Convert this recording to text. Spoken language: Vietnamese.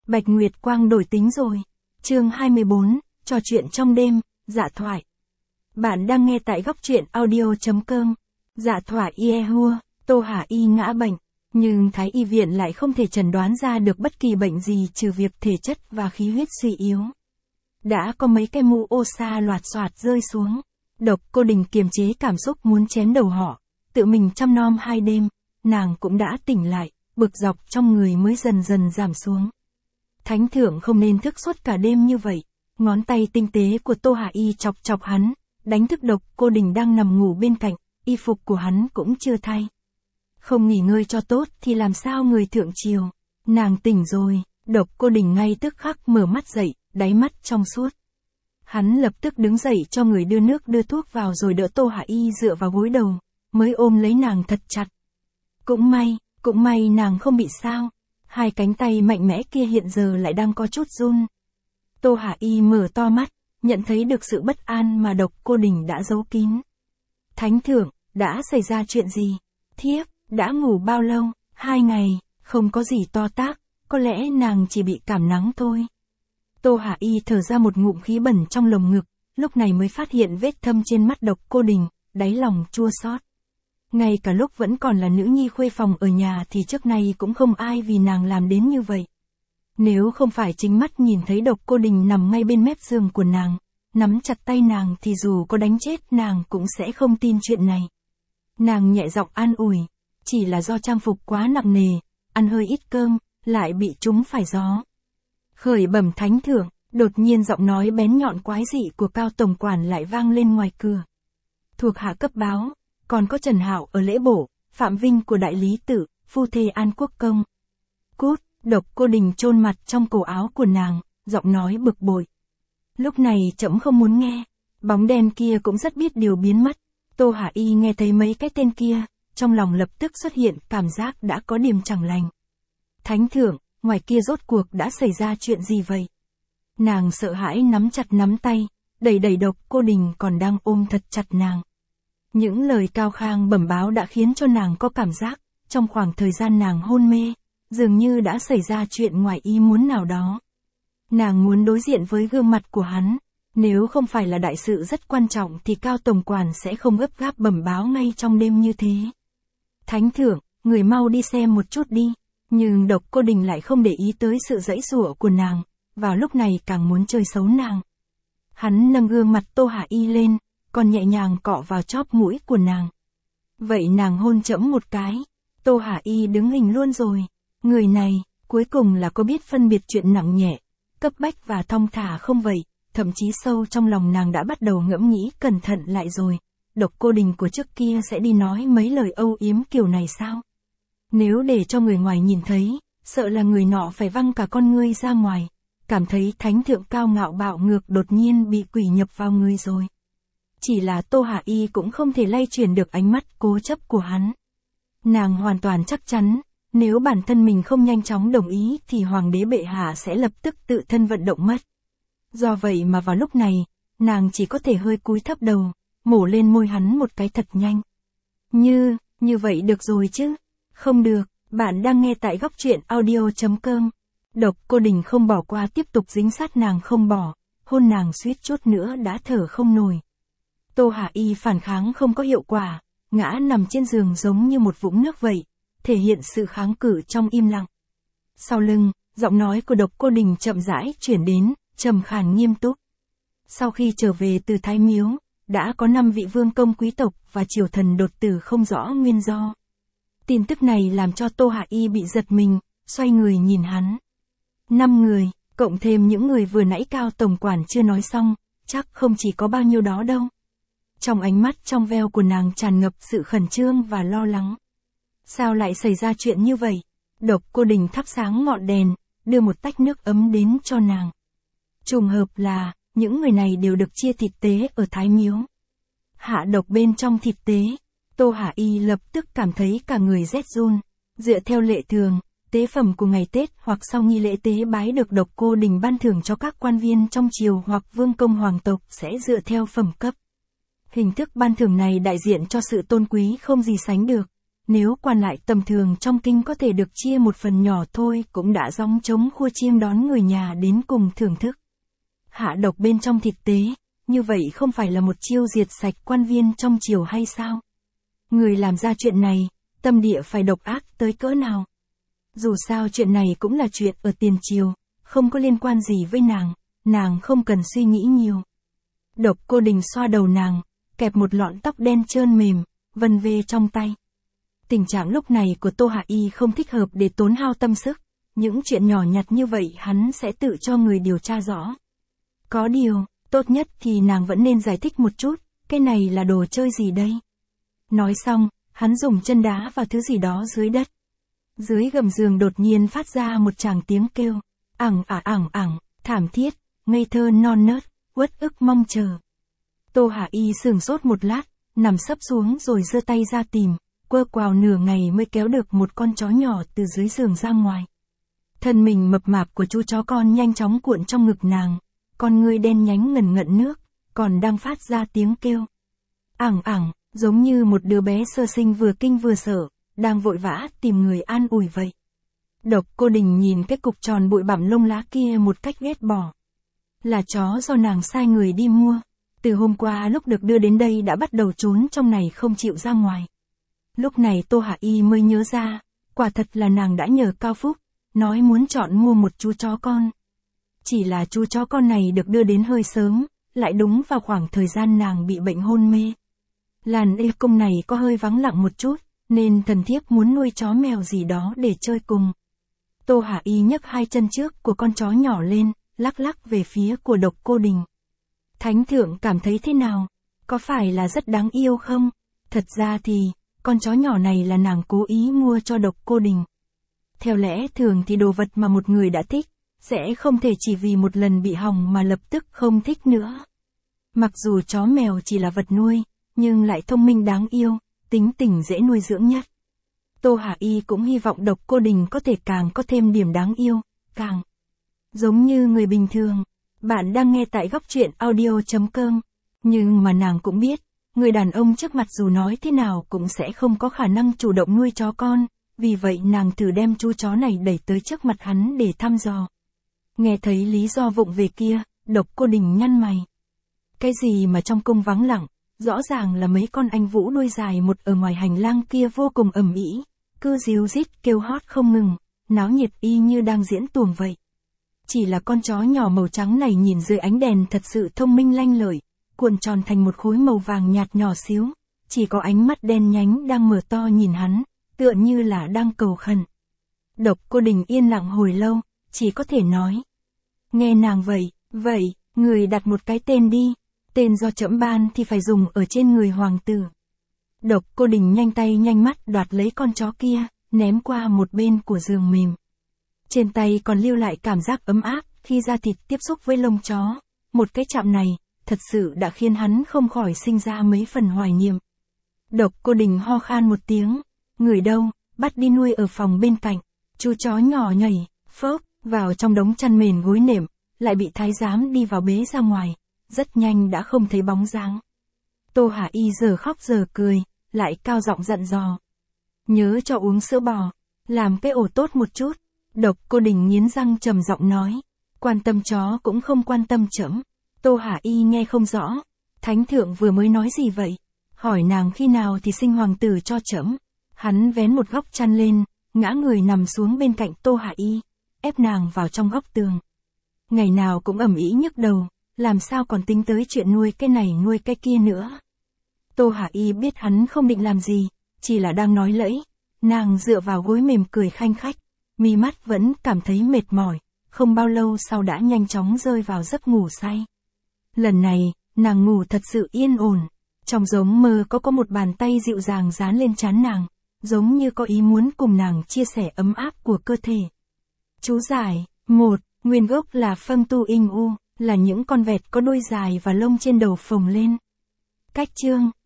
Bạch Nguyệt Quang đổi tính rồi. Chương 24, trò chuyện trong đêm, dạ thoại. Bạn đang nghe tại góc truyện audio.com. Dạ thoại Yehua, Tô Hà Y ngã bệnh, nhưng Thái Y viện lại không thể chẩn đoán ra được bất kỳ bệnh gì trừ việc thể chất và khí huyết suy yếu. Đã có mấy cái mũ ô sa loạt xoạt rơi xuống. Độc Cô Đình kiềm chế cảm xúc muốn chém đầu họ, tự mình chăm nom 2 đêm, nàng cũng đã tỉnh lại, bực dọc trong người mới dần dần giảm xuống. Thánh thượng không nên thức suốt cả đêm như vậy. Ngón tay tinh tế của Tô Hà Y chọc chọc hắn, đánh thức Độc Cô Đình đang nằm ngủ bên cạnh, y phục của hắn cũng chưa thay. Không nghỉ ngơi cho tốt thì làm sao người thượng triều. Nàng tỉnh rồi, Độc Cô Đình ngay tức khắc mở mắt dậy, đáy mắt trong suốt. Hắn lập tức đứng dậy cho người đưa nước đưa thuốc vào rồi đỡ Tô Hà Y dựa vào gối đầu, mới ôm lấy nàng thật chặt. Cũng may nàng không bị sao. 2 cánh tay mạnh mẽ kia hiện giờ lại đang có chút run. Tô Hà Y mở to mắt, nhận thấy được sự bất an mà Độc Cô Đình đã giấu kín. Thánh thượng, đã xảy ra chuyện gì? Thiếp, đã ngủ bao lâu? 2 ngày, không có gì to tát, có lẽ nàng chỉ bị cảm nắng thôi. Tô Hà Y thở ra một ngụm khí bẩn trong lồng ngực, lúc này mới phát hiện vết thâm trên mắt Độc Cô Đình, đáy lòng chua xót. Ngay cả lúc vẫn còn là nữ nhi khuê phòng ở nhà thì trước nay cũng không ai vì nàng làm đến như vậy. Nếu không phải chính mắt nhìn thấy Độc Cô Đình nằm ngay bên mép giường của nàng, nắm chặt tay nàng thì dù có đánh chết nàng cũng sẽ không tin chuyện này. Nàng nhẹ giọng an ủi, chỉ là do trang phục quá nặng nề, ăn hơi ít cơm, lại bị trúng phải gió. Khởi bẩm thánh thượng, đột nhiên giọng nói bén nhọn quái dị của Cao tổng quản lại vang lên ngoài cửa. Thuộc hạ cấp báo, còn có Trần Hạo ở lễ bổ, Phạm Vinh của đại lý tự, phu thê An Quốc công. Cút, Độc Cô Đình chôn mặt trong cổ áo của nàng, giọng nói bực bội. Lúc này trẫm không muốn nghe. Bóng đen kia cũng rất biết điều biến mất. Tô Hà Y nghe thấy mấy cái tên kia, trong lòng lập tức xuất hiện cảm giác đã có điểm chẳng lành. Thánh thượng, ngoài kia rốt cuộc đã xảy ra chuyện gì vậy? Nàng sợ hãi nắm chặt nắm tay, đẩy Độc Cô Đình còn đang ôm thật chặt nàng. Những lời cao khang bẩm báo đã khiến cho nàng có cảm giác, trong khoảng thời gian nàng hôn mê, dường như đã xảy ra chuyện ngoài ý muốn nào đó. Nàng muốn đối diện với gương mặt của hắn, nếu không phải là đại sự rất quan trọng thì Cao tổng quản sẽ không gấp gáp bẩm báo ngay trong đêm như thế. Thánh thượng, người mau đi xem một chút đi. Nhưng Độc Cô Đình lại không để ý tới sự giãy giụa của nàng, vào lúc này càng muốn chơi xấu nàng. Hắn nâng gương mặt Tô Hà Y lên, còn nhẹ nhàng cọ vào chóp mũi của nàng. Vậy nàng hôn trẫm một cái. Tô Hà Y đứng hình luôn rồi. Người này, cuối cùng là có biết phân biệt chuyện nặng nhẹ, cấp bách và thong thả không vậy? Thậm chí sâu trong lòng nàng đã bắt đầu ngẫm nghĩ cẩn thận lại rồi. Độc Cô Đình của trước kia sẽ đi nói mấy lời âu yếm kiểu này sao? Nếu để cho người ngoài nhìn thấy, sợ là người nọ phải văng cả con ngươi ra ngoài, cảm thấy thánh thượng cao ngạo bạo ngược đột nhiên bị quỷ nhập vào người rồi. Chỉ là Tô Hà Y cũng không thể lay chuyển được ánh mắt cố chấp của hắn. Nàng hoàn toàn chắc chắn, nếu bản thân mình không nhanh chóng đồng ý thì hoàng đế bệ hạ sẽ lập tức tự thân vận động mất. Do vậy mà vào lúc này, nàng chỉ có thể hơi cúi thấp đầu, mổ lên môi hắn một cái thật nhanh. Như vậy được rồi chứ? Không được, bạn đang nghe tại góc truyện audio.com. Độc Cô Đình không bỏ qua tiếp tục dính sát nàng không bỏ, hôn nàng suýt chút nữa đã thở không nổi. Tô Hà Y phản kháng không có hiệu quả, ngã nằm trên giường giống như một vũng nước vậy, thể hiện sự kháng cự trong im lặng. Sau lưng, giọng nói của Độc Cô Đình chậm rãi chuyển đến, trầm khàn nghiêm túc. Sau khi trở về từ Thái Miếu, đã có 5 vị vương công quý tộc và triều thần đột tử không rõ nguyên do. Tin tức này làm cho Tô Hà Y bị giật mình, xoay người nhìn hắn. 5 người, cộng thêm những người vừa nãy Cao tổng quản chưa nói xong, chắc không chỉ có bao nhiêu đó đâu. Trong ánh mắt trong veo của nàng tràn ngập sự khẩn trương và lo lắng. Sao lại xảy ra chuyện như vậy? Độc Cô Đình thắp sáng ngọn đèn, đưa một tách nước ấm đến cho nàng. Trùng hợp là, những người này đều được chia thịt tế ở Thái Miếu. Hạ độc bên trong thịt tế, Tô Hà Y lập tức cảm thấy cả người rét run. Dựa theo lệ thường, tế phẩm của ngày Tết hoặc sau nghi lễ tế bái được Độc Cô Đình ban thưởng cho các quan viên trong triều hoặc vương công hoàng tộc sẽ dựa theo phẩm cấp. Hình thức ban thưởng này đại diện cho sự tôn quý không gì sánh được. nếu quan lại tầm thường trong kinh có thể được chia một phần nhỏ thôi cũng đã gióng trống khua chiêng đón người nhà đến cùng thưởng thức. Hạ độc bên trong thịt tế, như vậy không phải là một chiêu diệt sạch quan viên trong triều hay sao? Người làm ra chuyện này, tâm địa phải độc ác tới cỡ nào? Dù sao chuyện này cũng là chuyện ở tiền triều, không có liên quan gì với nàng không cần suy nghĩ nhiều. Độc Cô Đình xoa đầu nàng, kẹp một lọn tóc đen trơn mềm, vân vê trong tay. Tình trạng lúc này của Tô Hạ Y không thích hợp để tốn hao tâm sức, những chuyện nhỏ nhặt như vậy hắn sẽ tự cho người điều tra rõ. Có điều, tốt nhất thì nàng vẫn nên giải thích một chút, cái này là đồ chơi gì đây? Nói xong, hắn dùng chân đá vào thứ gì đó dưới đất. Dưới gầm giường đột nhiên phát ra một tràng tiếng kêu, ẳng, thảm thiết, ngây thơ non nớt, uất ức mong chờ. Tô Hạ Y sửng sốt một lát, nằm sấp xuống rồi giơ tay ra tìm, quơ quào nửa ngày mới kéo được một con chó nhỏ từ dưới giường ra ngoài. Thân mình mập mạp của chú chó con nhanh chóng cuộn trong ngực nàng, con ngươi đen nhánh ngần ngận nước, còn đang phát ra tiếng kêu. Ẳng, giống như một đứa bé sơ sinh vừa kinh vừa sợ, đang vội vã tìm người an ủi vậy. Độc Cô Đình nhìn cái cục tròn bụi bặm lông lá kia một cách ghét bỏ. Là chó do nàng sai người đi mua, từ hôm qua lúc được đưa đến đây đã bắt đầu trốn trong này không chịu ra ngoài. Lúc này Tô Hạ Y mới nhớ ra, quả thật là nàng đã nhờ Cao Phúc, nói muốn chọn mua một chú chó con. Chỉ là chú chó con này được đưa đến hơi sớm, lại đúng vào khoảng thời gian nàng bị bệnh hôn mê. Làn y cung này có hơi vắng lặng một chút, nên thần thiếp muốn nuôi chó mèo gì đó để chơi cùng. Tô Hạ Y nhấc hai chân trước của con chó nhỏ lên, lắc lắc về phía của Độc Cô Đình. Thánh thượng cảm thấy thế nào? Có phải là rất đáng yêu không? Thật ra thì, con chó nhỏ này là nàng cố ý mua cho Độc Cô Đình. Theo lẽ thường thì đồ vật mà một người đã thích, sẽ không thể chỉ vì một lần bị hỏng mà lập tức không thích nữa. Mặc dù chó mèo chỉ là vật nuôi, nhưng lại thông minh đáng yêu, tính tình dễ nuôi dưỡng nhất. Tô Hạ Y cũng hy vọng Độc Cô Đình có thể càng có thêm điểm đáng yêu, càng giống như người bình thường. Bạn đang nghe tại góc truyện audio.com. Nhưng mà nàng cũng biết, người đàn ông trước mặt dù nói thế nào cũng sẽ không có khả năng chủ động nuôi chó con, vì vậy nàng thử đem chú chó này đẩy tới trước mặt hắn để thăm dò. Nghe thấy lý do vụng về kia, Độc Cô Đình nhăn mày. Cái gì mà trong cung vắng lặng, rõ ràng là mấy con anh vũ đuôi dài một ở ngoài hành lang kia vô cùng ầm ĩ, cứ ríu rít kêu hót không ngừng, náo nhiệt y như đang diễn tuồng vậy. Chỉ là con chó nhỏ màu trắng này nhìn dưới ánh đèn thật sự thông minh lanh lợi, cuộn tròn thành một khối màu vàng nhạt nhỏ xíu, chỉ có ánh mắt đen nhánh đang mở to nhìn hắn, tựa như là đang cầu khẩn. Độc Cô Đình yên lặng hồi lâu, chỉ có thể nói. Nghe nàng vậy, người đặt một cái tên đi, tên do trẫm ban thì phải dùng ở trên người hoàng tử. Độc Cô Đình nhanh tay nhanh mắt đoạt lấy con chó kia, ném qua một bên của giường mềm. Trên tay còn lưu lại cảm giác ấm áp khi da thịt tiếp xúc với lông chó, một cái chạm này, thật sự đã khiến hắn không khỏi sinh ra mấy phần hoài niệm. Độc Cô Đình ho khan một tiếng, người đâu, bắt đi nuôi ở phòng bên cạnh. Chú chó nhỏ nhảy, phốc, vào trong đống chăn mền gối nệm, lại bị thái giám đi vào bế ra ngoài, rất nhanh đã không thấy bóng dáng. Tô Hạ Y giờ khóc giờ cười, lại cao giọng dặn dò. Nhớ cho uống sữa bò, làm cái ổ tốt một chút. Độc Cô Đình nghiến răng trầm giọng nói, quan tâm chó cũng không quan tâm trẫm. Tô Hạ Y nghe không rõ, thánh thượng vừa mới nói gì vậy? Hỏi nàng khi nào thì sinh hoàng tử cho trẫm. Hắn vén một góc chăn lên, ngã người nằm xuống bên cạnh Tô Hạ Y, ép nàng vào trong góc tường. Ngày nào cũng ầm ĩ nhức đầu, làm sao còn tính tới chuyện nuôi cái này nuôi cái kia nữa. Tô Hạ Y biết hắn không định làm gì, chỉ là đang nói lẫy. Nàng dựa vào gối mềm cười khanh khách, mi mắt vẫn cảm thấy mệt mỏi, không bao lâu sau đã nhanh chóng rơi vào giấc ngủ say. Lần này, nàng ngủ thật sự yên ổn, trong giấc mơ có một bàn tay dịu dàng dán lên trán nàng, giống như có ý muốn cùng nàng chia sẻ ấm áp của cơ thể. Chú giải, 1, nguyên gốc là Phâng Tu In U, là những con vẹt có đuôi dài và lông trên đầu phồng lên. Cách chương